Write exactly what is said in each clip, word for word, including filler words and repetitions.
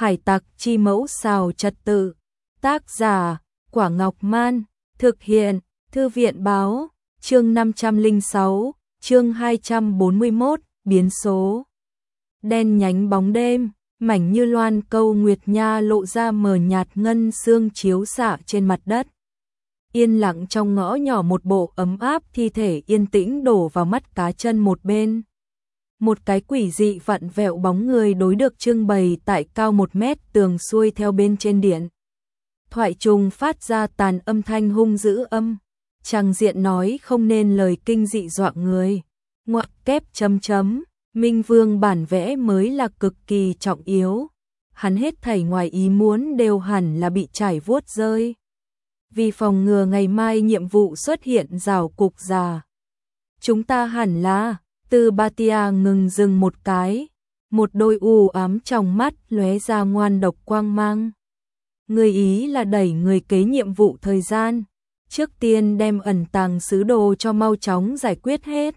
Hải tặc chi mẫu xào trật tự. Tác giả Quả Ngọc Man. Thực hiện Thư viện báo. Chương năm trăm lẻ sáu, chương hai trăm bốn mươi mốt, biến số. Đen nhánh bóng đêm, mảnh như loan câu nguyệt nha lộ ra mờ nhạt ngân sương chiếu xạ trên mặt đất. Yên lặng trong ngõ nhỏ một bộ ấm áp thi thể yên tĩnh đổ vào mắt cá chân một bên. Một cái quỷ dị vặn vẹo bóng người đối được trưng bày tại cao một mét tường xuôi theo bên trên điện thoại trùng phát ra tàn âm thanh hung dữ âm. Tràng diện nói không nên lời kinh dị dọa người. Ngoặc kép chấm chấm, Minh Vương bản vẽ mới là cực kỳ trọng yếu. Hắn hết thảy ngoài ý muốn đều hẳn là bị trải vuốt rơi. Vì phòng ngừa ngày mai nhiệm vụ xuất hiện rào cục già. Chúng ta hẳn là, Tư Ba Tia ngừng dừng một cái. Một đôi u ám trong mắt lóe ra ngoan độc quang mang. Người ý là đẩy người kế nhiệm vụ thời gian. Trước tiên đem ẩn tàng sứ đồ cho mau chóng giải quyết hết.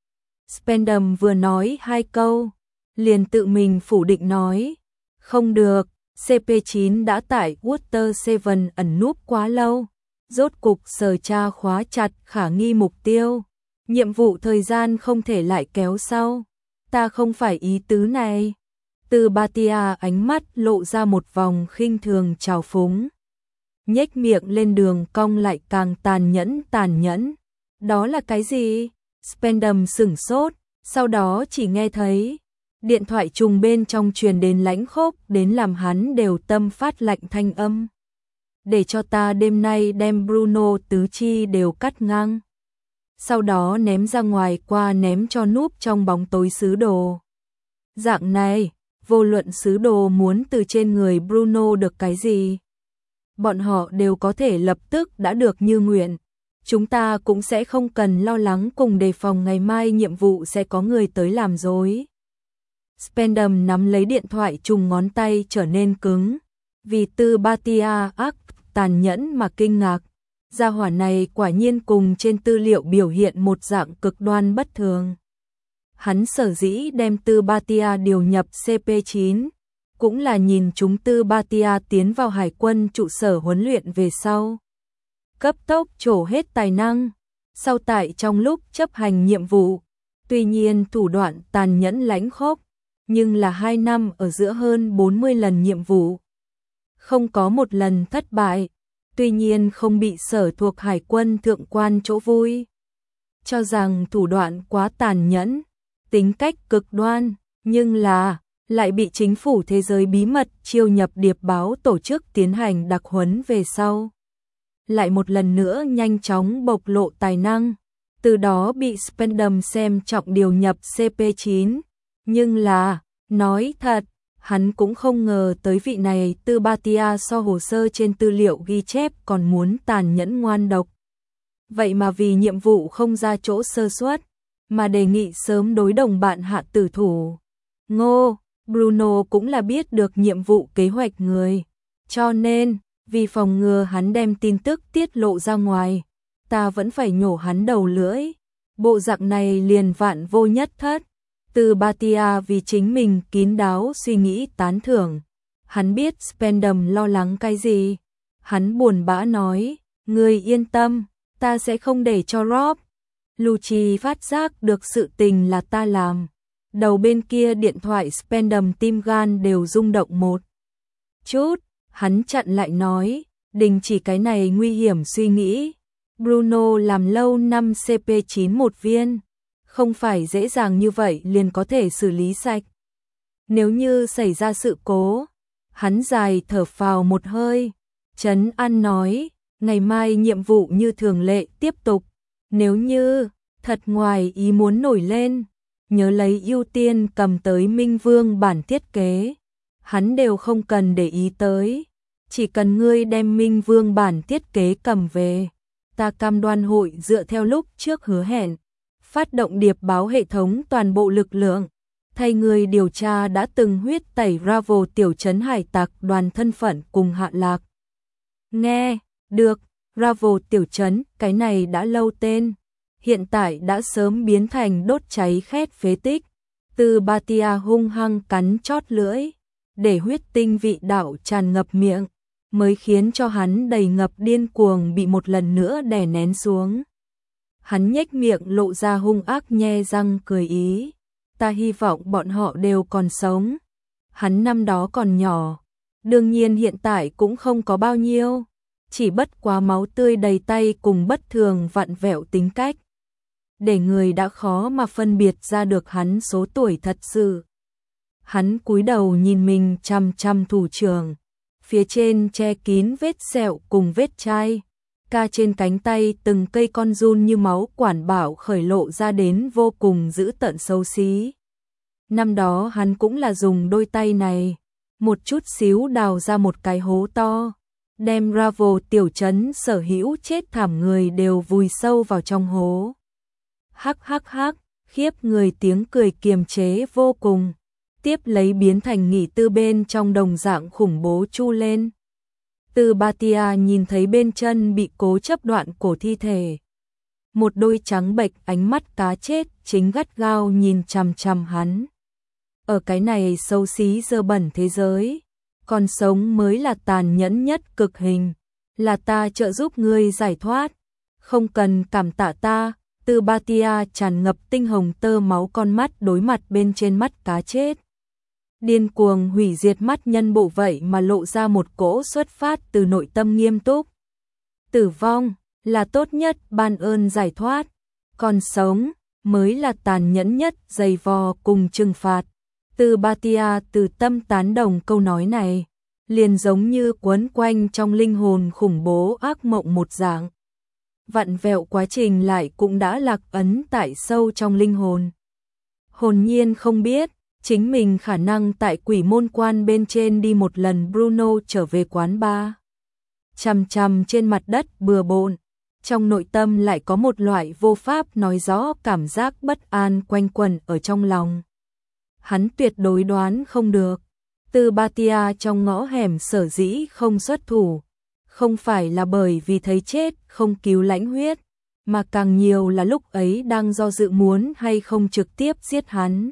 Spendam vừa nói hai câu, liền tự mình phủ định nói. Không được, C P chín đã tại Water bảy ẩn núp quá lâu. Rốt cục sở tra khóa chặt khả nghi mục tiêu. Nhiệm vụ thời gian không thể lại kéo sau. Ta không phải ý tứ này. Từ Ba Tia ánh mắt lộ ra một vòng khinh thường trào phúng. Nhếch miệng lên đường cong lại càng tàn nhẫn tàn nhẫn. Đó là cái gì? Spendam sửng sốt, sau đó chỉ nghe thấy điện thoại trùng bên trong truyền đến lãnh khốc đến làm hắn đều tâm phát lạnh thanh âm. Để cho ta đêm nay đem Bruno tứ chi đều cắt ngang. Sau đó ném ra ngoài qua ném cho núp trong bóng tối sứ đồ. Dạng này, vô luận sứ đồ muốn từ trên người Bruno được cái gì, bọn họ đều có thể lập tức đã được như nguyện. Chúng ta cũng sẽ không cần lo lắng cùng đề phòng ngày mai nhiệm vụ sẽ có người tới làm dối. Spendam nắm lấy điện thoại trùng ngón tay trở nên cứng. Vì Tư Ba Tia ác tàn nhẫn mà kinh ngạc. Gia hỏa này quả nhiên cùng trên tư liệu biểu hiện một dạng cực đoan bất thường. Hắn sở dĩ đem Tư Ba Tia điều nhập C P chín, cũng là nhìn chúng Tư Ba Tia tiến vào hải quân trụ sở huấn luyện về sau. Cấp tốc trổ hết tài năng, sau tại trong lúc chấp hành nhiệm vụ, tuy nhiên thủ đoạn tàn nhẫn lãnh khốc, nhưng là hai năm ở giữa hơn bốn mươi lần nhiệm vụ. Không có một lần thất bại, tuy nhiên không bị sở thuộc hải quân thượng quan chỗ vui. Cho rằng thủ đoạn quá tàn nhẫn, tính cách cực đoan, nhưng là lại bị chính phủ thế giới bí mật chiêu nhập điệp báo tổ chức tiến hành đặc huấn về sau. Lại một lần nữa nhanh chóng bộc lộ tài năng, từ đó bị Spendam xem trọng điều nhập C P chín. Nhưng là, nói thật, hắn cũng không ngờ tới vị này Tư Ba Tia so hồ sơ trên tư liệu ghi chép còn muốn tàn nhẫn ngoan độc. Vậy mà vì nhiệm vụ không ra chỗ sơ suất, mà đề nghị sớm đối đồng bạn hạ tử thủ. Ngô, Bruno cũng là biết được nhiệm vụ kế hoạch người. Cho nên, vì phòng ngừa hắn đem tin tức tiết lộ ra ngoài, ta vẫn phải nhổ hắn đầu lưỡi. Bộ dạng này liền vạn vô nhất thất. Từ Ba Tia vì chính mình kín đáo suy nghĩ tán thưởng. Hắn biết Spendam lo lắng cái gì. Hắn buồn bã nói, ngươi yên tâm, ta sẽ không để cho Rob. Lucci phát giác được sự tình là ta làm. Đầu bên kia điện thoại Spendam tim gan đều rung động một chút. Hắn chặn lại nói, đình chỉ cái này nguy hiểm suy nghĩ. Bruno làm lâu năm C P chín một viên, không phải dễ dàng như vậy liền có thể xử lý sạch. Nếu như xảy ra sự cố, hắn dài thở phào một hơi, trấn an nói, ngày mai nhiệm vụ như thường lệ tiếp tục. Nếu như thật ngoài ý muốn nổi lên, nhớ lấy ưu tiên cầm tới Minh Vương bản thiết kế. Hắn đều không cần để ý tới, chỉ cần ngươi đem Minh Vương bản thiết kế cầm về, ta cam đoan hội dựa theo lúc trước hứa hẹn, phát động điệp báo hệ thống toàn bộ lực lượng, thay người điều tra đã từng huyết tẩy Ravel tiểu trấn hải tặc đoàn thân phận cùng hạ lạc. Nghe, được, Ravel tiểu trấn, cái này đã lâu tên, hiện tại đã sớm biến thành đốt cháy khét phế tích. Từ Ba Tia hung hăng cắn chót lưỡi. để huyết tinh vị đạo tràn ngập miệng, mới khiến cho hắn đầy ngập điên cuồng bị một lần nữa đè nén xuống. Hắn nhếch miệng lộ ra hung ác nhe răng cười ý. Ta hy vọng bọn họ đều còn sống. Hắn năm đó còn nhỏ, đương nhiên hiện tại cũng không có bao nhiêu, chỉ bất quá máu tươi đầy tay cùng bất thường vặn vẹo tính cách, để người đã khó mà phân biệt ra được hắn số tuổi thật sự. Hắn cúi đầu nhìn mình chăm chăm thủ trưởng, phía trên che kín vết sẹo cùng vết chai, ca trên cánh tay từng cây con giun như máu quản bảo khởi lộ ra đến vô cùng dữ tợn xấu xí. Năm đó hắn cũng là dùng đôi tay này, một chút xíu đào ra một cái hố to, đem Bravo tiểu trấn sở hữu chết thảm người đều vùi sâu vào trong hố. Hắc hắc hắc, khiếp người tiếng cười kiềm chế vô cùng, tiếp lấy biến thành nghỉ tư bên trong đồng dạng khủng bố chu lên. Từ Batia nhìn thấy bên chân bị cố chấp đoạn cổ thi thể. Một đôi trắng bệch ánh mắt cá chết chính gắt gao nhìn chằm chằm hắn. Ở cái này xấu xí dơ bẩn thế giới, còn sống mới là tàn nhẫn nhất cực hình, là ta trợ giúp ngươi giải thoát, không cần cảm tạ ta. Từ Batia tràn ngập tinh hồng tơ máu con mắt đối mặt bên trên mắt cá chết. Điên cuồng hủy diệt mắt nhân bộ vậy mà lộ ra một cỗ xuất phát từ nội tâm nghiêm túc. Tử vong là tốt nhất ban ơn giải thoát, còn sống mới là tàn nhẫn nhất dày vò cùng trừng phạt. Từ Batia từ tâm tán đồng câu nói này, liền giống như quấn quanh trong linh hồn khủng bố ác mộng một dạng. Vặn vẹo quá trình lại cũng đã lạc ấn tại sâu trong linh hồn. Hồn nhiên không biết, chính mình khả năng tại quỷ môn quan bên trên đi một lần Bruno trở về quán bar. Chằm chằm trên mặt đất bừa bộn, trong nội tâm lại có một loại vô pháp nói rõ cảm giác bất an quanh quẩn ở trong lòng. Hắn tuyệt đối đoán không được, Từ Batia trong ngõ hẻm sở dĩ không xuất thủ, không phải là bởi vì thấy chết không cứu lãnh huyết, mà càng nhiều là lúc ấy đang do dự muốn hay không trực tiếp giết hắn.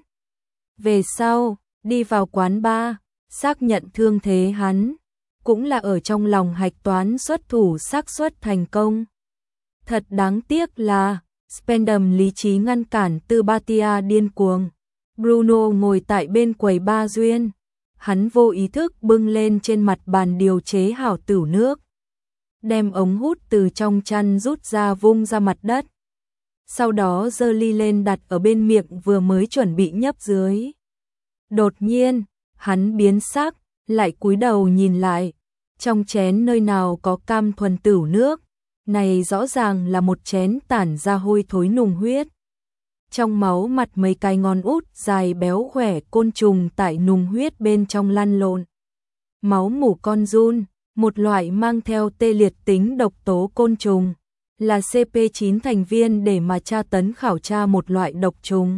Về sau, đi vào quán bar, xác nhận thương thế hắn, cũng là ở trong lòng hạch toán xuất thủ xác suất thành công. Thật đáng tiếc là, Spendam lý trí ngăn cản Từ Batia điên cuồng. Bruno ngồi tại bên quầy ba duyên, hắn vô ý thức bưng lên trên mặt bàn điều chế hảo tửu nước, đem ống hút từ trong chăn rút ra vung ra mặt đất. Sau đó giơ ly lên đặt ở bên miệng vừa mới chuẩn bị nhấp dưới. Đột nhiên, hắn biến sắc, lại cúi đầu nhìn lại, trong chén nơi nào có cam thuần tửu nước, này rõ ràng là một chén tản ra hôi thối nùng huyết. Trong máu mặt mấy cái ngón út dài béo khỏe côn trùng tại nùng huyết bên trong lăn lộn. Máu mủ con giun, một loại mang theo tê liệt tính độc tố côn trùng, là C P chín thành viên để mà tra tấn khảo tra một loại độc trùng.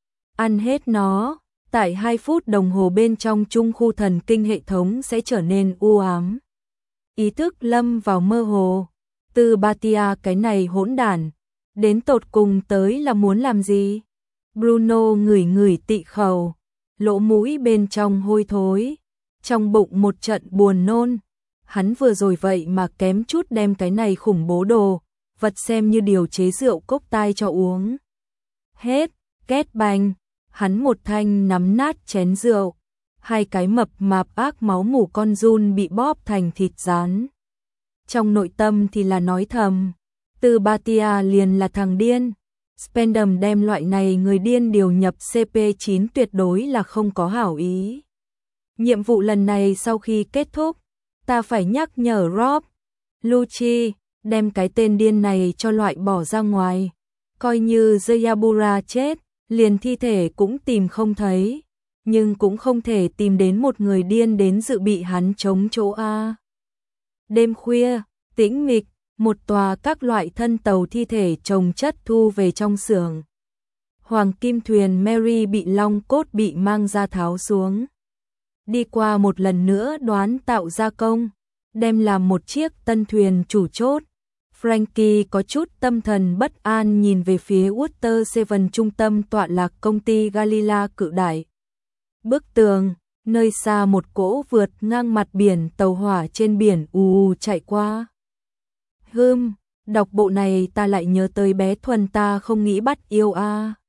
Ăn hết nó, tại hai phút đồng hồ bên trong trung khu thần kinh hệ thống sẽ trở nên u ám. Ý thức lâm vào mơ hồ. Từ Batia cái này hỗn đản, đến tột cùng tới là muốn làm gì? Bruno ngửi ngửi tị khẩu, lỗ mũi bên trong hôi thối, trong bụng một trận buồn nôn. Hắn vừa rồi vậy mà kém chút đem cái này khủng bố đồ vật xem như điều chế rượu cốc tai cho uống. Hết, két bành, hắn một thanh nắm nát chén rượu, hai cái mập mạp ác máu mủ con giun bị bóp thành thịt rán. Trong nội tâm thì là nói thầm, Từ Batia liền là thằng điên. Spendam đem loại này người điên điều nhập C P chín tuyệt đối là không có hảo ý. Nhiệm vụ lần này sau khi kết thúc, ta phải nhắc nhở Rob, Lucci, đem cái tên điên này cho loại bỏ ra ngoài. Coi như Zayabura chết, liền thi thể cũng tìm không thấy, nhưng cũng không thể tìm đến một người điên đến dự bị hắn chống chỗ A. Đêm khuya, tĩnh mịch, một tòa các loại thân tàu thi thể chồng chất thu về trong xưởng. Hoàng kim thuyền Mary bị long cốt bị mang ra tháo xuống. Đi qua một lần nữa đoán tạo gia công, đem làm một chiếc tân thuyền chủ chốt. Frankie có chút tâm thần bất an nhìn về phía Water Seven trung tâm tọa lạc công ty Galila cự đại. Bức tường, Nơi xa một cỗ vượt ngang mặt biển tàu hỏa trên biển ù ù chạy qua. Hừm, đọc bộ này ta lại nhớ tới bé Thuần ta không nghĩ bắt yêu a.